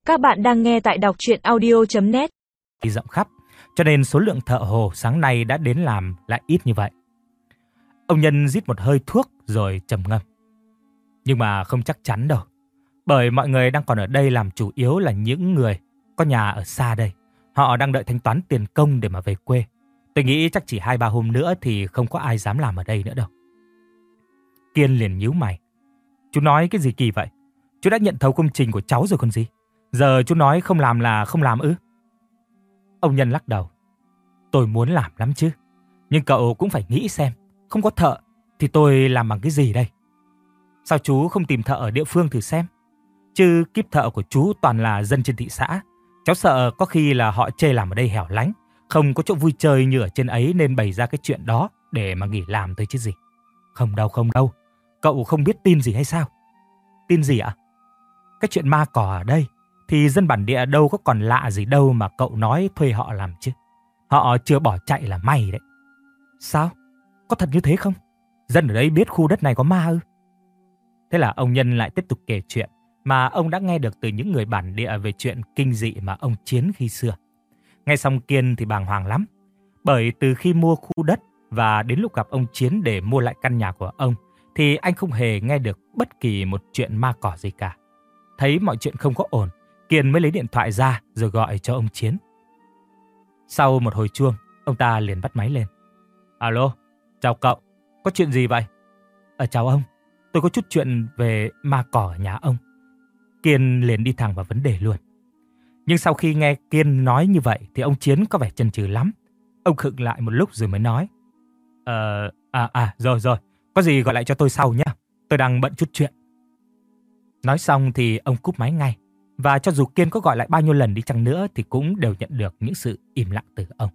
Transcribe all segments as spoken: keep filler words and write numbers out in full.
Các bạn đang nghe tại đọc truyện audio chấm net. Rộng khắp, cho nên số lượng thợ hồ sáng nay đã đến làm lại ít như vậy. Ông Nhân rít một hơi thuốc rồi trầm ngâm. Nhưng mà không chắc chắn đâu, bởi mọi người đang còn ở đây làm chủ yếu là những người có nhà ở xa đây. Họ đang đợi thanh toán tiền công để mà về quê. Tôi nghĩ chắc chỉ hai ba hôm nữa thì không có ai dám làm ở đây nữa đâu. Kiên liền nhíu mày. Chú nói cái gì kỳ vậy? Chú đã nhận thầu công trình của cháu rồi còn gì? Giờ chú nói không làm là không làm ư? Ông Nhân lắc đầu. Tôi muốn làm lắm chứ. Nhưng cậu cũng phải nghĩ xem, không có thợ thì tôi làm bằng cái gì đây? Sao chú không tìm thợ ở địa phương thử xem? Chứ kíp thợ của chú toàn là dân trên thị xã. Cháu sợ có khi là họ chê làm ở đây hẻo lánh, không có chỗ vui chơi như ở trên ấy nên bày ra cái chuyện đó để mà nghỉ làm thôi chứ gì. Không đâu, không đâu. Cậu không biết tin gì hay sao? Tin gì ạ? Cái chuyện ma cỏ ở đây thì dân bản địa đâu có còn lạ gì đâu mà cậu nói thuê họ làm chứ. Họ chưa bỏ chạy là may đấy. Sao? Có thật như thế không? Dân ở đây biết khu đất này có ma ư? Thế là ông Nhân lại tiếp tục kể chuyện mà ông đã nghe được từ những người bản địa về chuyện kinh dị mà ông Chiến khi xưa. Nghe xong Kiên thì bàng hoàng lắm. Bởi từ khi mua khu đất và đến lúc gặp ông Chiến để mua lại căn nhà của ông thì anh không hề nghe được bất kỳ một chuyện ma cỏ gì cả. Thấy mọi chuyện không có ổn, Kiên mới lấy điện thoại ra rồi gọi cho ông Chiến. Sau một hồi chuông, ông ta liền bắt máy lên. Alo, chào cậu, có chuyện gì vậy? Ờ chào ông, tôi có chút chuyện về ma cỏ ở nhà ông. Kiên liền đi thẳng vào vấn đề luôn. Nhưng sau khi nghe Kiên nói như vậy thì ông Chiến có vẻ chần chừ lắm. Ông khựng lại một lúc rồi mới nói. Ờ, à, à, rồi rồi, có gì gọi lại cho tôi sau nhé, tôi đang bận chút chuyện. Nói xong thì ông cúp máy ngay. Và cho dù Kiên có gọi lại bao nhiêu lần đi chăng nữa thì cũng đều nhận được những sự im lặng từ ông.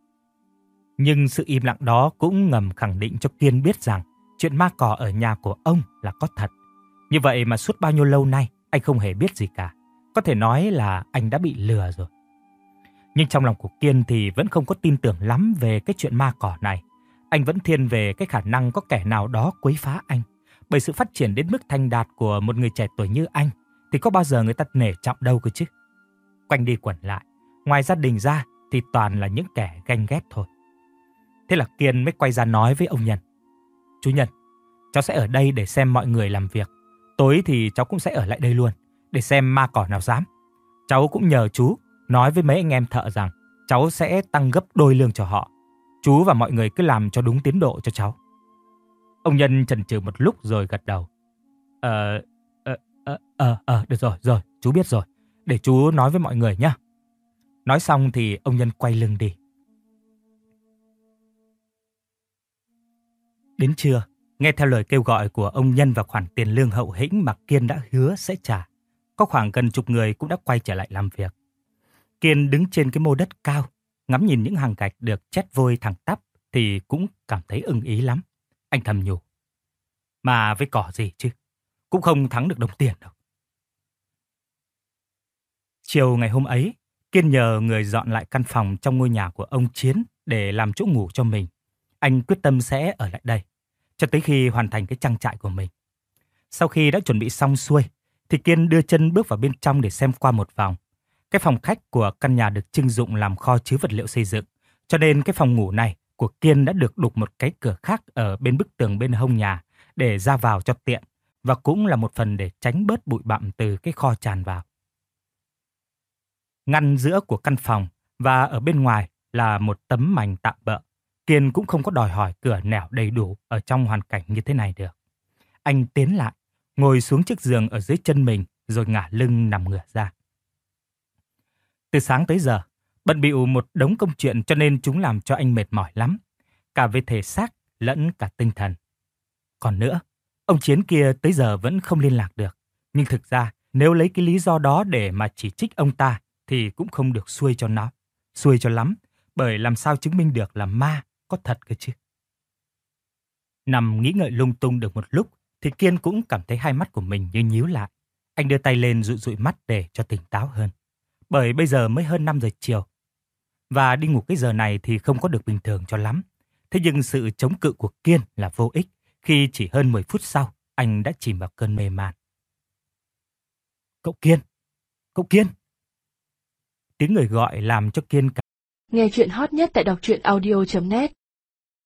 Nhưng sự im lặng đó cũng ngầm khẳng định cho Kiên biết rằng chuyện ma cỏ ở nhà của ông là có thật. Như vậy mà suốt bao nhiêu lâu nay anh không hề biết gì cả. Có thể nói là anh đã bị lừa rồi. Nhưng trong lòng của Kiên thì vẫn không có tin tưởng lắm về cái chuyện ma cỏ này. Anh vẫn thiên về cái khả năng có kẻ nào đó quấy phá anh. Bởi sự phát triển đến mức thành đạt của một người trẻ tuổi như anh thì có bao giờ người ta nể trọng đâu cơ chứ. Quanh đi quẩn lại, ngoài gia đình ra thì toàn là những kẻ ganh ghét thôi. Thế là Kiên mới quay ra nói với ông Nhân. Chú Nhân, cháu sẽ ở đây để xem mọi người làm việc. Tối thì cháu cũng sẽ ở lại đây luôn, để xem ma cỏ nào dám. Cháu cũng nhờ chú nói với mấy anh em thợ rằng cháu sẽ tăng gấp đôi lương cho họ. Chú và mọi người cứ làm cho đúng tiến độ cho cháu. Ông Nhân chần chừ một lúc rồi gật đầu. Ờ, ờ, ờ, ờ, ờ, được rồi, rồi, chú biết rồi. Để chú nói với mọi người nhé. Nói xong thì ông Nhân quay lưng đi. Đến trưa, nghe theo lời kêu gọi của ông Nhân và khoản tiền lương hậu hĩnh mà Kiên đã hứa sẽ trả, có khoảng gần chục người cũng đã quay trở lại làm việc. Kiên đứng trên cái mô đất cao, ngắm nhìn những hàng gạch được chét vôi thẳng tắp thì cũng cảm thấy ưng ý lắm. Anh thầm nhủ. Mà với cỏ gì chứ, cũng không thắng được đồng tiền đâu. Chiều ngày hôm ấy, Kiên nhờ người dọn lại căn phòng trong ngôi nhà của ông Chiến để làm chỗ ngủ cho mình. Anh quyết tâm sẽ ở lại đây, cho tới khi hoàn thành cái trang trại của mình. Sau khi đã chuẩn bị xong xuôi, thì Kiên đưa chân bước vào bên trong để xem qua một vòng. Cái phòng khách của căn nhà được trưng dụng làm kho chứa vật liệu xây dựng, cho nên cái phòng ngủ này của Kiên đã được đục một cái cửa khác ở bên bức tường bên hông nhà để ra vào cho tiện, và cũng là một phần để tránh bớt bụi bặm từ cái kho tràn vào. Ngăn giữa của căn phòng và ở bên ngoài là một tấm mành tạm bợ. Kiên cũng không có đòi hỏi cửa nẻo đầy đủ ở trong hoàn cảnh như thế này được. Anh tiến lại, ngồi xuống chiếc giường ở dưới chân mình rồi ngả lưng nằm ngửa ra. Từ sáng tới giờ, bận bịu một đống công chuyện cho nên chúng làm cho anh mệt mỏi lắm, cả về thể xác lẫn cả tinh thần. Còn nữa, ông Chiến kia tới giờ vẫn không liên lạc được. Nhưng thực ra, nếu lấy cái lý do đó để mà chỉ trích ông ta thì cũng không được xuôi cho nó. Xuôi cho lắm, bởi làm sao chứng minh được là ma có thật cơ chứ. Nằm nghĩ ngợi lung tung được một lúc thì Kiên cũng cảm thấy hai mắt của mình như nhíu lại. Anh đưa tay lên dụi dụi mắt để cho tỉnh táo hơn. Bởi bây giờ mới hơn năm giờ chiều. Và đi ngủ cái giờ này thì không có được bình thường cho lắm. Thế nhưng sự chống cự của Kiên là vô ích khi chỉ hơn mười phút sau anh đã chìm vào cơn mê man. Cậu Kiên! Cậu Kiên! tiếng người gọi làm cho Kiên cả. Nghe chuyện hot nhất tại đọc truyện audio chấm net